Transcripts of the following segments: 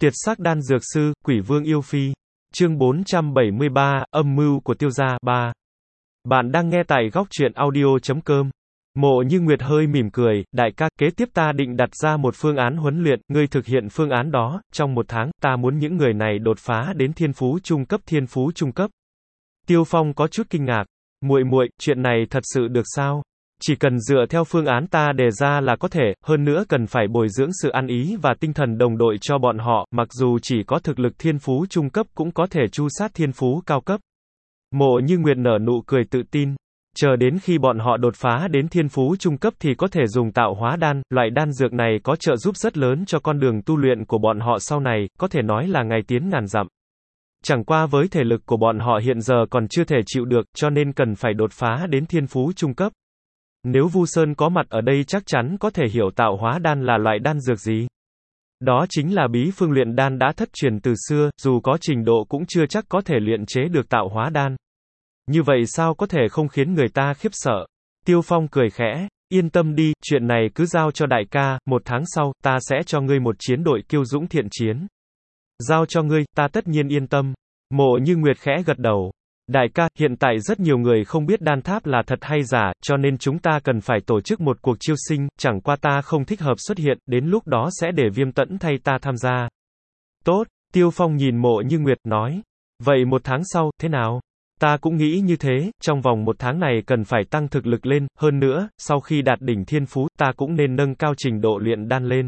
Tiệt sắc đan dược sư, quỷ vương yêu phi. Chương 473, âm mưu của Tiêu gia 3. Bạn đang nghe tại góc truyện audio.com. Mộ Như Nguyệt hơi mỉm cười, đại ca, kế tiếp ta định đặt ra một phương án huấn luyện, ngươi thực hiện phương án đó, trong một tháng, ta muốn những người này đột phá đến thiên phú trung cấp. Tiêu Phong có chút kinh ngạc. Muội, chuyện này thật sự được sao? Chỉ cần dựa theo phương án ta đề ra là có thể, hơn nữa cần phải bồi dưỡng sự ăn ý và tinh thần đồng đội cho bọn họ, mặc dù chỉ có thực lực thiên phú trung cấp cũng có thể tru sát thiên phú cao cấp. Mộ Như Nguyệt nở nụ cười tự tin. Chờ đến khi bọn họ đột phá đến thiên phú trung cấp thì có thể dùng tạo hóa đan, loại đan dược này có trợ giúp rất lớn cho con đường tu luyện của bọn họ sau này, có thể nói là ngày tiến ngàn dặm. Chẳng qua với thể lực của bọn họ hiện giờ còn chưa thể chịu được, cho nên cần phải đột phá đến thiên phú trung cấp. Nếu Vu Sơn có mặt ở đây chắc chắn có thể hiểu tạo hóa đan là loại đan dược gì. Đó chính là bí phương luyện đan đã thất truyền từ xưa, dù có trình độ cũng chưa chắc có thể luyện chế được tạo hóa đan. Như vậy sao có thể không khiến người ta khiếp sợ? Tiêu Phong cười khẽ, yên tâm đi, chuyện này cứ giao cho đại ca, một tháng sau, ta sẽ cho ngươi một chiến đội kiêu dũng thiện chiến. Giao cho ngươi, ta tất nhiên yên tâm. Mộ Như Nguyệt khẽ gật đầu. Đại ca, hiện tại rất nhiều người không biết đan tháp là thật hay giả, cho nên chúng ta cần phải tổ chức một cuộc chiêu sinh, chẳng qua ta không thích hợp xuất hiện, đến lúc đó sẽ để Viêm Tẫn thay ta tham gia. Tốt, Tiêu Phong nhìn Mộ Như Nguyệt, nói. Vậy một tháng sau, thế nào? Ta cũng nghĩ như thế, trong vòng một tháng này cần phải tăng thực lực lên, hơn nữa, sau khi đạt đỉnh thiên phú, ta cũng nên nâng cao trình độ luyện đan lên.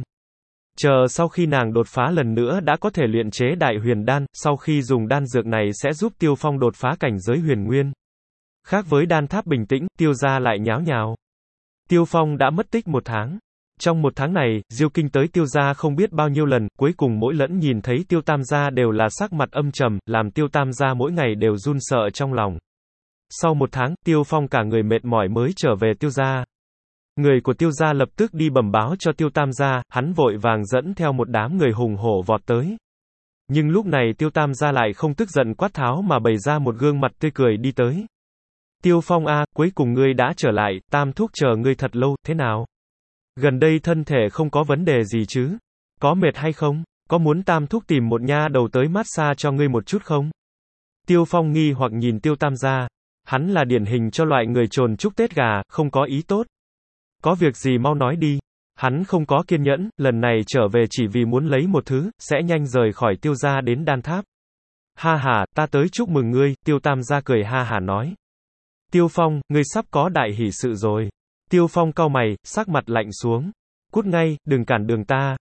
Chờ sau khi nàng đột phá lần nữa đã có thể luyện chế đại huyền đan, sau khi dùng đan dược này sẽ giúp Tiêu Phong đột phá cảnh giới huyền nguyên. Khác với đan tháp bình tĩnh, Tiêu gia lại nháo nhào. Tiêu Phong đã mất tích một tháng. Trong một tháng này, Diêu Kinh tới Tiêu gia không biết bao nhiêu lần, cuối cùng mỗi lần nhìn thấy Tiêu Tam gia đều là sắc mặt âm trầm, làm Tiêu Tam gia mỗi ngày đều run sợ trong lòng. Sau một tháng, Tiêu Phong cả người mệt mỏi mới trở về Tiêu gia. Người của Tiêu gia lập tức đi bẩm báo cho Tiêu Tam gia, hắn vội vàng dẫn theo một đám người hùng hổ vọt tới. Nhưng lúc này Tiêu Tam gia lại không tức giận quát tháo mà bày ra một gương mặt tươi cười đi tới. Tiêu Phong a, cuối cùng ngươi đã trở lại, Tam thúc chờ ngươi thật lâu, thế nào? Gần đây thân thể không có vấn đề gì chứ? Có mệt hay không? Có muốn Tam thúc tìm một nha đầu tới massage cho ngươi một chút không? Tiêu Phong nghi hoặc nhìn Tiêu Tam gia. Hắn là điển hình cho loại người trồn chúc Tết gà, không có ý tốt. Có việc gì mau nói đi. Hắn không có kiên nhẫn, lần này trở về chỉ vì muốn lấy một thứ, sẽ nhanh rời khỏi Tiêu gia đến đan tháp. Ha ha, ta tới chúc mừng ngươi, Tiêu Tam gia cười ha hả nói. Tiêu Phong, ngươi sắp có đại hỷ sự rồi. Tiêu Phong cau mày, sắc mặt lạnh xuống. Cút ngay, đừng cản đường ta.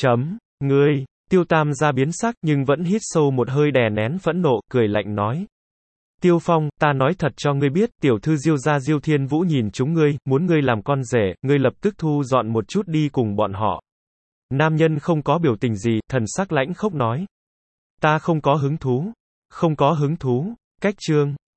Ngươi, Tiêu Tam gia biến sắc nhưng vẫn hít sâu một hơi đè nén phẫn nộ, cười lạnh nói. Tiêu Phong, ta nói thật cho ngươi biết, tiểu thư Diêu gia Diêu Thiên Vũ nhìn chúng ngươi, muốn ngươi làm con rể, ngươi lập tức thu dọn một chút đi cùng bọn họ. Nam nhân không có biểu tình gì, thần sắc lãnh khốc nói. Ta không có hứng thú. Không có hứng thú. Cách chương.